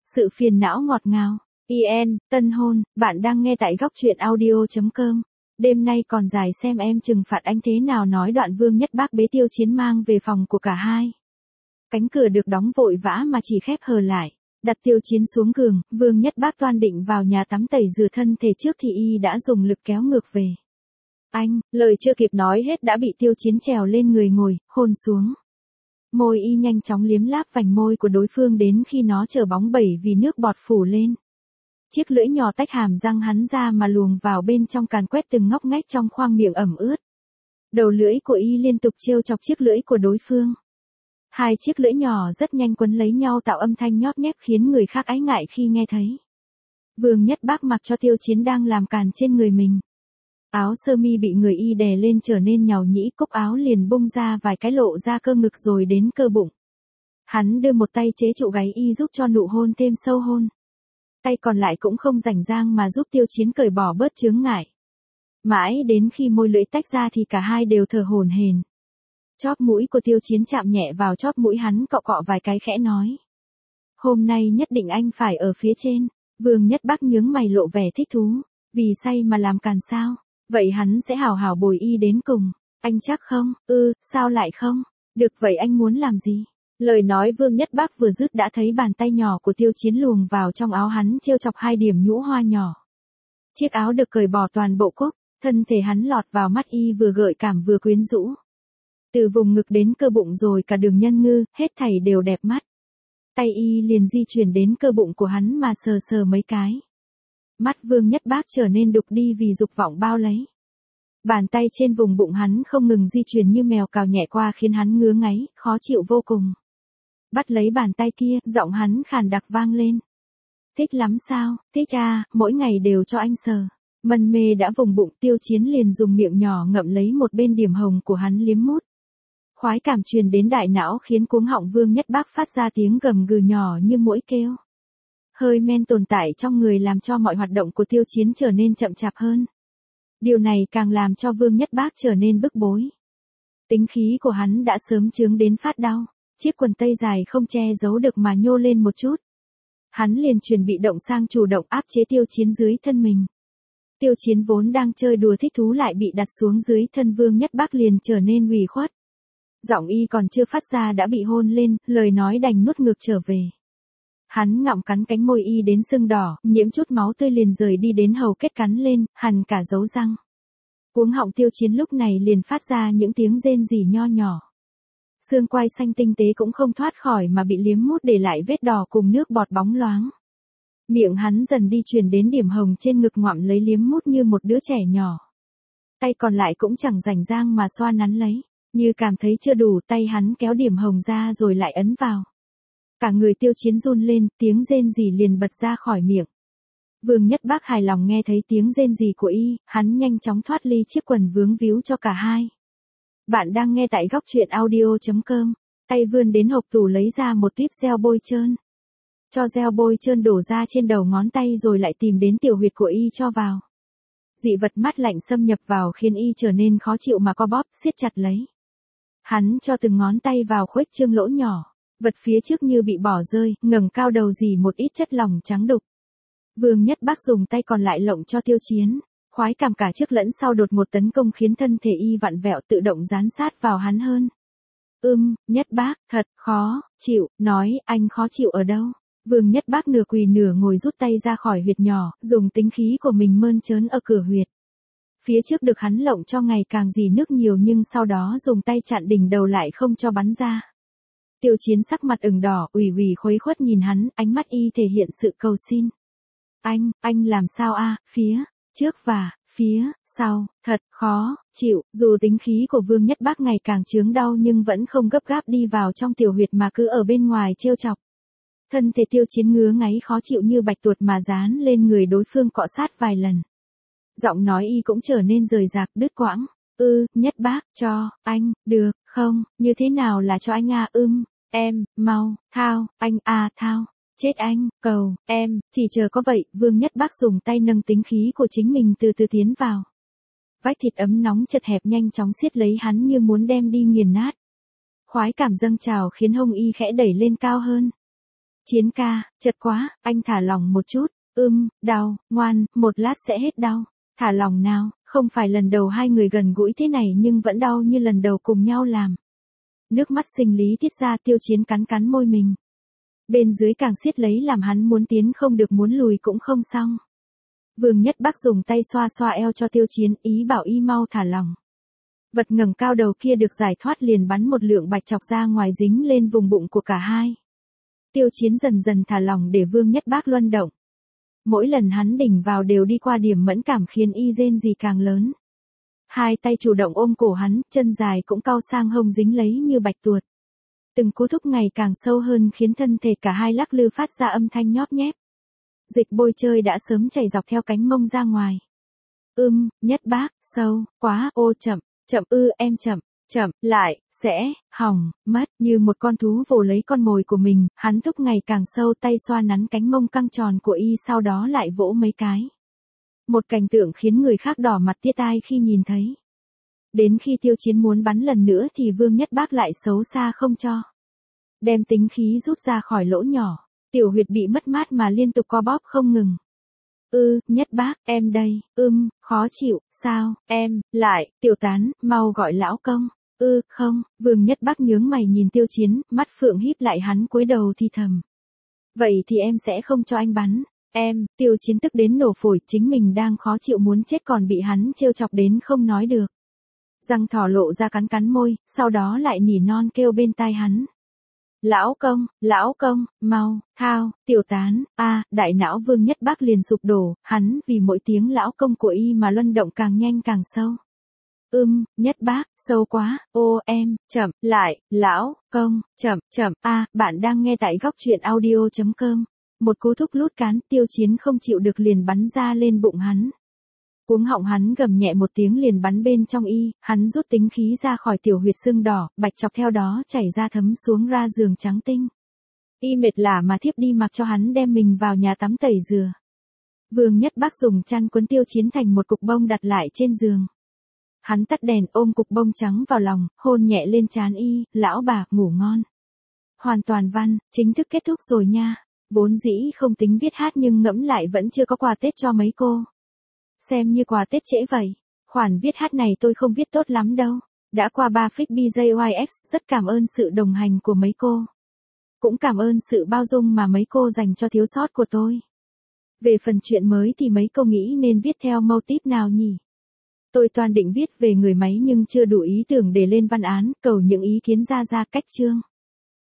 Sự phiền não ngọt ngào. IN, tân hôn, bạn đang nghe tại góc truyện audio.com. Đêm nay còn dài xem em trừng phạt anh thế nào nói đoạn Vương Nhất Bác bế Tiêu Chiến mang về phòng của cả hai. Cánh cửa được đóng vội vã mà chỉ khép hờ lại. Đặt Tiêu Chiến xuống giường, Vương Nhất Bác toan định vào nhà tắm tẩy rửa thân thể trước thì y đã dùng lực kéo ngược về. Anh, lời chưa kịp nói hết đã bị Tiêu Chiến trèo lên người ngồi, hôn xuống. Môi y nhanh chóng liếm láp vành môi của đối phương đến khi nó trở bóng bẩy vì nước bọt phủ lên. Chiếc lưỡi nhỏ tách hàm răng hắn ra mà luồng vào bên trong càn quét từng ngóc ngách trong khoang miệng ẩm ướt. Đầu lưỡi của y liên tục trêu chọc chiếc lưỡi của đối phương. Hai chiếc lưỡi nhỏ rất nhanh quấn lấy nhau tạo âm thanh nhóp nhép khiến người khác ái ngại khi nghe thấy. Vương Nhất Bác mặc cho Tiêu Chiến đang làm càn trên người mình. Áo sơ mi bị người y đè lên trở nên nhàu nhĩ, cúc áo liền bung ra vài cái lộ ra cơ ngực rồi đến cơ bụng. Hắn đưa một tay chế trụ gáy y giúp cho nụ hôn thêm sâu hơn. Tay còn lại cũng không rảnh rang mà giúp Tiêu Chiến cởi bỏ bớt chướng ngại. Mãi đến khi môi lưỡi tách ra thì cả hai đều thở hổn hển. Chóp mũi của Tiêu Chiến chạm nhẹ vào chóp mũi hắn, cọ cọ vài cái khẽ nói. Hôm nay nhất định anh phải ở phía trên. Vương Nhất Bác nhướng mày lộ vẻ thích thú. Vì say mà làm càn sao? Vậy hắn sẽ hào hào bồi y đến cùng. Anh chắc không? Sao lại không? Được vậy anh muốn làm gì? Lời nói Vương Nhất Bác vừa dứt đã thấy bàn tay nhỏ của Tiêu Chiến luồng vào trong áo hắn trêu chọc hai điểm nhũ hoa nhỏ. Chiếc áo được cởi bỏ toàn bộ cúc, thân thể hắn lọt vào mắt y vừa gợi cảm vừa quyến rũ. Từ vùng ngực đến cơ bụng rồi cả đường nhân ngư, hết thảy đều đẹp mắt. Tay y liền di chuyển đến cơ bụng của hắn mà sờ sờ mấy cái. Mắt Vương Nhất Bác trở nên đục đi vì dục vọng bao lấy. Bàn tay trên vùng bụng hắn không ngừng di chuyển như mèo cào nhẹ qua khiến hắn ngứa ngáy, khó chịu vô cùng. Bắt lấy bàn tay kia, giọng hắn khàn đặc vang lên. Thích lắm sao? Thích à, mỗi ngày đều cho anh sờ. Mân mê đã vùng bụng, Tiêu Chiến liền dùng miệng nhỏ ngậm lấy một bên điểm hồng của hắn liếm mút. Khoái cảm truyền đến đại não khiến cuống họng Vương Nhất Bác phát ra tiếng gầm gừ nhỏ như muỗi kêu. Hơi men tồn tại trong người làm cho mọi hoạt động của Tiêu Chiến trở nên chậm chạp hơn. Điều này càng làm cho Vương Nhất Bác trở nên bức bối. Tính khí của hắn đã sớm chướng đến phát đau, chiếc quần tây dài không che giấu được mà nhô lên một chút. Hắn liền chuyển bị động sang chủ động áp chế Tiêu Chiến dưới thân mình. Tiêu Chiến vốn đang chơi đùa thích thú lại bị đặt xuống dưới thân Vương Nhất Bác liền trở nên ủy khuất. Giọng y còn chưa phát ra đã bị hôn lên, lời nói đành nuốt ngược trở về. Hắn ngậm cắn cánh môi y đến sưng đỏ, nhiễm chút máu tươi liền rời đi đến hầu kết cắn lên, hằn cả dấu răng. Cuống họng Tiêu Chiến lúc này liền phát ra những tiếng rên rỉ nho nhỏ. Xương quai xanh tinh tế cũng không thoát khỏi mà bị liếm mút để lại vết đỏ cùng nước bọt bóng loáng. Miệng hắn dần đi chuyển đến điểm hồng trên ngực ngoạm lấy liếm mút như một đứa trẻ nhỏ. Tay còn lại cũng chẳng rảnh rang mà xoa nắn lấy, như cảm thấy chưa đủ tay hắn kéo điểm hồng ra rồi lại ấn vào. Cả người Tiêu Chiến run lên, tiếng rên rỉ liền bật ra khỏi miệng. Vương Nhất Bác hài lòng nghe thấy tiếng rên rỉ của y, hắn nhanh chóng thoát ly chiếc quần vướng víu cho cả hai. Bạn đang nghe tại góc truyện audio.com, tay vươn đến hộc tủ lấy ra một tuyếp gel bôi trơn. Cho gel bôi trơn đổ ra trên đầu ngón tay rồi lại tìm đến tiểu huyệt của y cho vào. Dị vật mát lạnh xâm nhập vào khiến y trở nên khó chịu mà co bóp, siết chặt lấy. Hắn cho từng ngón tay vào khuếch trương lỗ nhỏ. Vật phía trước như bị bỏ rơi, ngẩng cao đầu dì một ít chất lỏng trắng đục. Vương Nhất Bác dùng tay còn lại lộng cho Tiêu Chiến, khoái cảm cả trước lẫn sau đột ngột tấn công khiến thân thể y vặn vẹo tự động dán sát vào hắn hơn. Nhất Bác, thật khó chịu, nói anh khó chịu ở đâu? Vương Nhất Bác nửa quỳ nửa ngồi rút tay ra khỏi huyệt nhỏ, dùng tính khí của mình mơn trớn ở cửa huyệt. Phía trước được hắn lộng cho ngày càng dì nước nhiều nhưng sau đó dùng tay chặn đỉnh đầu lại không cho bắn ra. Tiêu Chiến sắc mặt ửng đỏ, ủy khuấy khuất nhìn hắn, ánh mắt y thể hiện sự cầu xin. Anh làm sao a? Phía trước và phía sau, thật khó chịu. Dù tính khí của Vương Nhất Bác ngày càng chướng đau nhưng vẫn không gấp gáp đi vào trong tiểu huyệt mà cứ ở bên ngoài trêu chọc. Thân thể Tiêu Chiến ngứa ngáy khó chịu như bạch tuột mà dán lên người đối phương cọ sát vài lần. Giọng nói y cũng trở nên rời rạc đứt quãng. Nhất Bác, cho anh, được không? Như thế nào là cho anh à? Em, mau, thao, anh à thao. Chết anh, cầu, em, chỉ chờ có vậy. Vương Nhất Bác dùng tay nâng tính khí của chính mình từ từ tiến vào. Vách thịt ấm nóng chật hẹp nhanh chóng siết lấy hắn như muốn đem đi nghiền nát. Khoái cảm dâng trào khiến hông y khẽ đẩy lên cao hơn. Chiến ca, chật quá, anh thả lỏng một chút. Đau, ngoan, một lát sẽ hết đau. Thả lỏng nào, không phải lần đầu hai người gần gũi thế này nhưng vẫn đau như lần đầu cùng nhau làm. Nước mắt sinh lý tiết ra, Tiêu Chiến cắn cắn môi mình. Bên dưới càng siết lấy làm hắn muốn tiến không được, muốn lùi cũng không xong. Vương Nhất Bắc dùng tay xoa xoa eo cho Tiêu Chiến, ý bảo y mau thả lỏng. Vật ngẩng cao đầu kia được giải thoát liền bắn một lượng bạch chọc ra ngoài dính lên vùng bụng của cả hai. Tiêu Chiến dần dần thả lỏng để Vương Nhất Bắc luân động. Mỗi lần hắn đỉnh vào đều đi qua điểm mẫn cảm khiến y rên rỉ càng lớn. Hai tay chủ động ôm cổ hắn, chân dài cũng cau sang hông dính lấy như bạch tuột. Từng cú thúc ngày càng sâu hơn khiến thân thể cả hai lắc lư phát ra âm thanh nhóp nhép. Dịch bôi trơi đã sớm chảy dọc theo cánh mông ra ngoài. Nhất Bác, sâu, quá, ô chậm, em chậm, lại, sẽ, hỏng, mất, như một con thú vồ lấy con mồi của mình, hắn thúc ngày càng sâu, tay xoa nắn cánh mông căng tròn của y, sau đó lại vỗ mấy cái. Một cảnh tượng khiến người khác đỏ mặt tía tai khi nhìn thấy. Đến khi Tiêu Chiến muốn bắn lần nữa thì Vương Nhất Bác lại xấu xa không cho. Đem tính khí rút ra khỏi lỗ nhỏ, tiểu huyệt bị mất mát mà liên tục co bóp không ngừng. Nhất Bác, em đây, khó chịu, sao, em, lại, Tiểu Tán, mau gọi lão công. Không, Vương Nhất Bác nhướng mày nhìn Tiêu Chiến, mắt phượng híp lại, hắn cúi đầu thì thầm. Vậy thì em sẽ không cho anh bắn. Em, Tiêu Chiến tức đến nổ phổi, chính mình đang khó chịu muốn chết còn bị hắn trêu chọc đến không nói được. Răng thỏ lộ ra cắn cắn môi, sau đó lại nỉ non kêu bên tai hắn. Lão công, mau, thao, Tiểu Tán, đại não Vương Nhất Bác liền sụp đổ, hắn vì mỗi tiếng lão công của y mà luân động càng nhanh càng sâu. Nhất Bác, sâu quá, em, chậm, lại, lão, công, chậm, bạn đang nghe tại góc truyện audio.com. Một cú thúc lút cán, Tiêu Chiến không chịu được liền bắn ra lên bụng hắn. Cuống họng hắn gầm nhẹ một tiếng liền bắn bên trong y, hắn rút tính khí ra khỏi tiểu huyệt xương đỏ, bạch chọc theo đó chảy ra thấm xuống ra giường trắng tinh. Y mệt lả mà thiếp đi mặc cho hắn đem mình vào nhà tắm tẩy rửa. Vương Nhất Bác dùng chăn quấn Tiêu Chiến thành một cục bông đặt lại trên giường. Hắn tắt đèn ôm cục bông trắng vào lòng, hôn nhẹ lên trán y, lão bà, ngủ ngon. Hoàn toàn văn, chính thức kết thúc rồi nha. Vốn dĩ không tính viết hát nhưng ngẫm lại vẫn chưa có quà Tết cho mấy cô. Xem như quà Tết trễ vậy. Khoản viết hát này tôi không viết tốt lắm đâu. Đã qua 3 fix BJYX, rất cảm ơn sự đồng hành của mấy cô. Cũng cảm ơn sự bao dung mà mấy cô dành cho thiếu sót của tôi. Về phần chuyện mới thì mấy cô nghĩ nên viết theo mâu típ nào nhỉ? Tôi toàn định viết về người máy nhưng chưa đủ ý tưởng để lên văn án, cầu những ý kiến ra cách chương.